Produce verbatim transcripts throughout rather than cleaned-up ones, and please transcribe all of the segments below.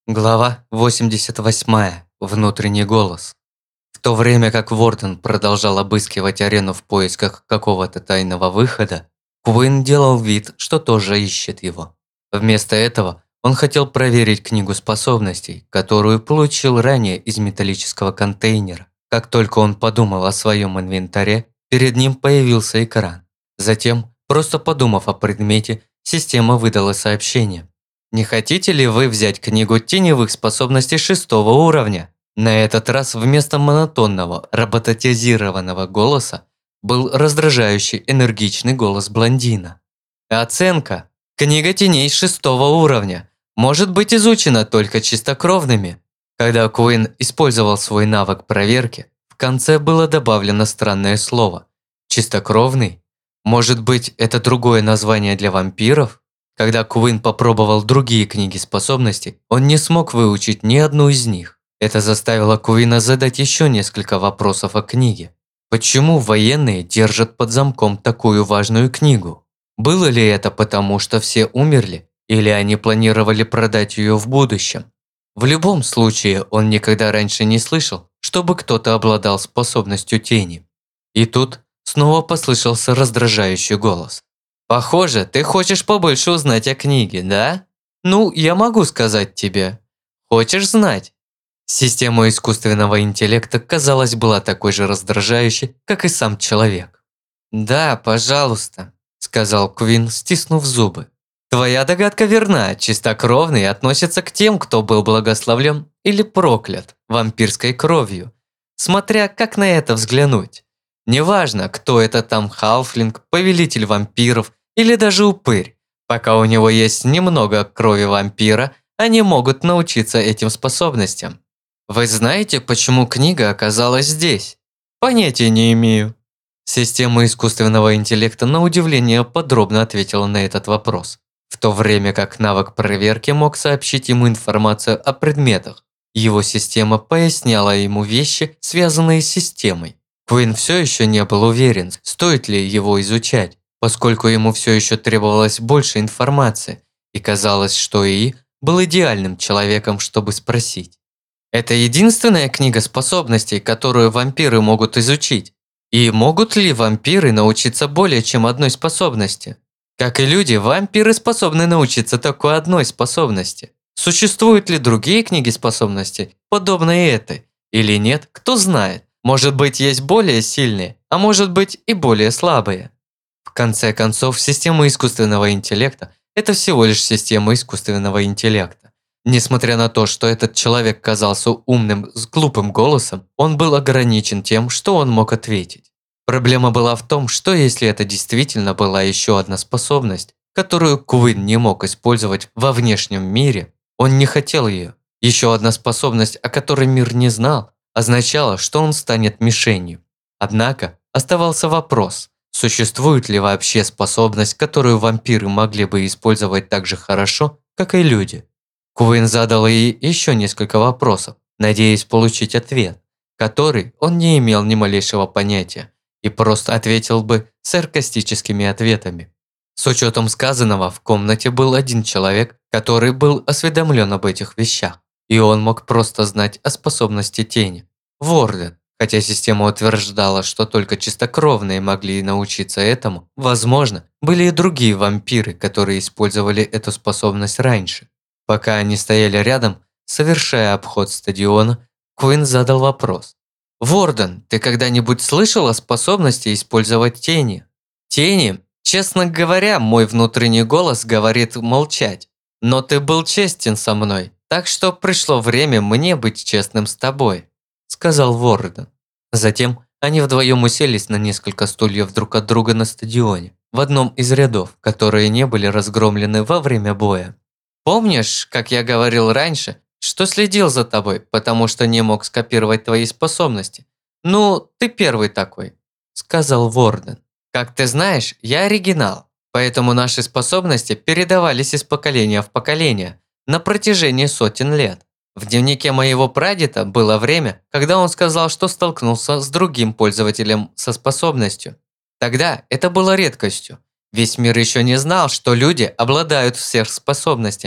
Глава восемьдесят восемь. Внутренний голос. В то время как Ворден продолжал обыскивать арену в поисках какого-то тайного выхода, Куин делал вид, что тоже ищет его. Вместо этого он хотел проверить книгу способностей, которую получил ранее из металлического контейнера. Как только он подумал о своем инвентаре, перед ним появился экран. Затем, просто подумав о предмете, система выдала сообщение. Не хотите ли вы взять книгу теневых способностей шестого уровня? На этот раз вместо монотонного, роботизированного голоса был раздражающий, энергичный голос блондина. Оценка. Книга теней шестого уровня может быть изучена только чистокровными. Когда Куин использовал свой навык проверки, в конце было добавлено странное слово. Чистокровный? Может быть, это другое название для вампиров? Когда Куин попробовал другие книги способностей, он не смог выучить ни одну из них. Это заставило Куина задать еще несколько вопросов о книге. Почему военные держат под замком такую важную книгу? Было ли это потому, что все умерли, или они планировали продать ее в будущем? В любом случае, он никогда раньше не слышал, чтобы кто-то обладал способностью тени. И тут снова послышался раздражающий голос. «Похоже, ты хочешь побольше узнать о книге, да? Ну, я могу сказать тебе. Хочешь знать?» Система искусственного интеллекта, казалось, была такой же раздражающей, как и сам человек. «Да, пожалуйста», – сказал Куин, стиснув зубы. «Твоя догадка верна, чистокровный относится к тем, кто был благословлен или проклят вампирской кровью, смотря как на это взглянуть. Неважно, кто это там халфлинг, повелитель вампиров или даже упырь. Пока у него есть немного крови вампира, они могут научиться этим способностям. Вы знаете, почему книга оказалась здесь? Понятия не имею». Система искусственного интеллекта на удивление подробно ответила на этот вопрос, в то время как навык проверки мог сообщить ему информацию о предметах. Его система поясняла ему вещи, связанные с системой. Куин все еще не был уверен, стоит ли его изучать, поскольку ему все еще требовалось больше информации, и казалось, что ИИ был идеальным человеком, чтобы спросить. Это единственная книга способностей, которую вампиры могут изучить? И могут ли вампиры научиться более чем одной способности? Как и люди, вампиры способны научиться только одной способности. Существуют ли другие книги способностей, подобные этой? Или нет, кто знает. Может быть, есть более сильные, а может быть и более слабые. В конце концов, система искусственного интеллекта – это всего лишь система искусственного интеллекта. Несмотря на то, что этот человек казался умным с глупым голосом, он был ограничен тем, что он мог ответить. Проблема была в том, что если это действительно была еще одна способность, которую Куин не мог использовать во внешнем мире, он не хотел ее. Еще одна способность, о которой мир не знал, означало, что он станет мишенью. Однако оставался вопрос, существует ли вообще способность, которую вампиры могли бы использовать так же хорошо, как и люди. Куин задал ей еще несколько вопросов, надеясь получить ответ, который он не имел ни малейшего понятия, и просто ответил бы саркастическими ответами. С учетом сказанного, в комнате был один человек, который был осведомлен об этих вещах, и он мог просто знать о способности тени. Ворден. Хотя система утверждала, что только чистокровные могли научиться этому, возможно, были и другие вампиры, которые использовали эту способность раньше. Пока они стояли рядом, совершая обход стадиона, Куин задал вопрос. «Ворден, ты когда-нибудь слышал о способности использовать тени?» «Тени? Честно говоря, мой внутренний голос говорит молчать. Но ты был честен со мной, так что пришло время мне быть честным с тобой», – сказал Ворден. Затем они вдвоем уселись на несколько стульев друг от друга на стадионе, в одном из рядов, которые не были разгромлены во время боя. «Помнишь, как я говорил раньше, что следил за тобой, потому что не мог скопировать твои способности? Ну, ты первый такой», – сказал Ворден. «Как ты знаешь, я оригинал, поэтому наши способности передавались из поколения в поколение на протяжении сотен лет. В дневнике моего прадеда было время, когда он сказал, что столкнулся с другим пользователем со способностью. Тогда это было редкостью. Весь мир еще не знал, что люди обладают сверхспособностями.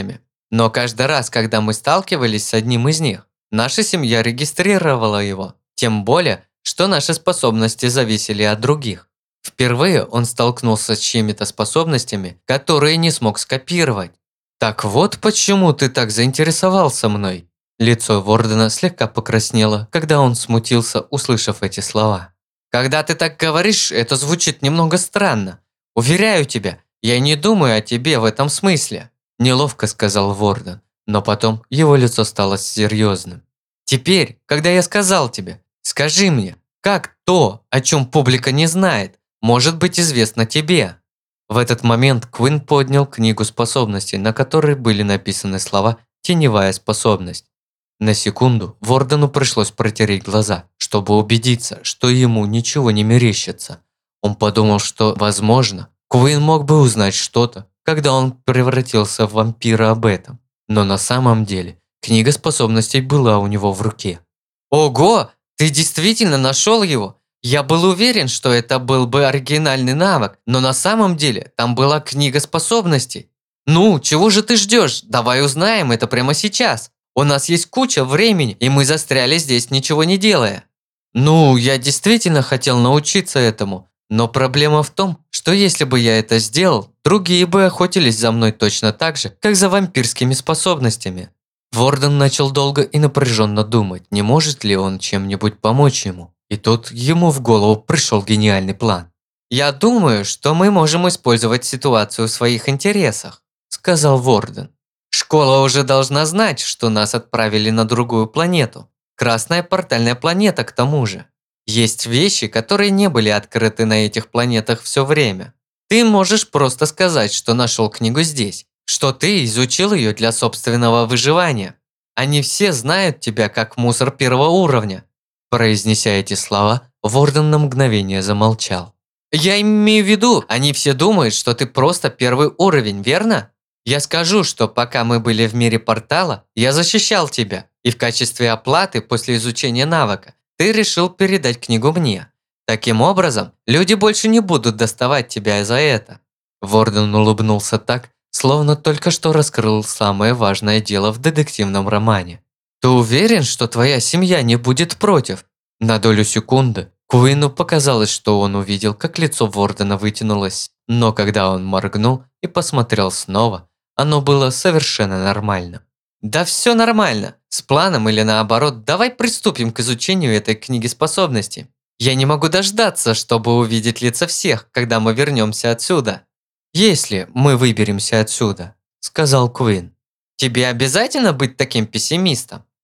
Но каждый раз, когда мы сталкивались с одним из них, наша семья регистрировала его. Тем более, что наши способности зависели от других. Впервые он столкнулся с чьими-то способностями, которые не смог скопировать. «Так вот почему ты так заинтересовался мной». Лицо Вордена слегка покраснело, когда он смутился, услышав эти слова. «Когда ты так говоришь, это звучит немного странно. Уверяю тебя, я не думаю о тебе в этом смысле», – неловко сказал Ворден, но потом его лицо стало серьезным. «Теперь, когда я сказал тебе, скажи мне, как то, о чем публика не знает, может быть известно тебе?» В этот момент Квин поднял книгу способностей, на которой были написаны слова «теневая способность». На секунду Вордену пришлось протереть глаза, чтобы убедиться, что ему ничего не мерещится. Он подумал, что, возможно, Квин мог бы узнать что-то, когда он превратился в вампира об этом. Но на самом деле книга способностей была у него в руке. «Ого! Ты действительно нашел его? Я был уверен, что это был бы оригинальный навык, но на самом деле там была книга способностей. Ну, чего же ты ждешь? Давай узнаем это прямо сейчас. У нас есть куча времени, и мы застряли здесь, ничего не делая». «Ну, я действительно хотел научиться этому, но проблема в том, что если бы я это сделал, другие бы охотились за мной точно так же, как за вампирскими способностями». Ворден начал долго и напряженно думать, не может ли он чем-нибудь помочь ему. И тут ему в голову пришел гениальный план. «Я думаю, что мы можем использовать ситуацию в своих интересах», – сказал Ворден. «Школа уже должна знать, что нас отправили на другую планету. Красная портальная планета к тому же. Есть вещи, которые не были открыты на этих планетах все время. Ты можешь просто сказать, что нашел книгу здесь, что ты изучил ее для собственного выживания. Они все знают тебя как мусор первого уровня». Произнеся эти слова, Ворден на мгновение замолчал. «Я имею в виду, они все думают, что ты просто первый уровень, верно? Я скажу, что пока мы были в мире портала, я защищал тебя, и в качестве оплаты после изучения навыка ты решил передать книгу мне. Таким образом, люди больше не будут доставать тебя за это». Ворден улыбнулся так, словно только что раскрыл самое важное дело в детективном романе. «Ты уверен, что твоя семья не будет против?» На долю секунды Куину показалось, что он увидел, как лицо Вордена вытянулось, но когда он моргнул и посмотрел снова, оно было совершенно нормальным. «Да все нормально. С планом или наоборот, давай приступим к изучению этой книги способностей. Я не могу дождаться, чтобы увидеть лица всех, когда мы вернемся отсюда». «Если мы выберемся отсюда», – сказал Куин. «Тебе обязательно быть таким пессимистом?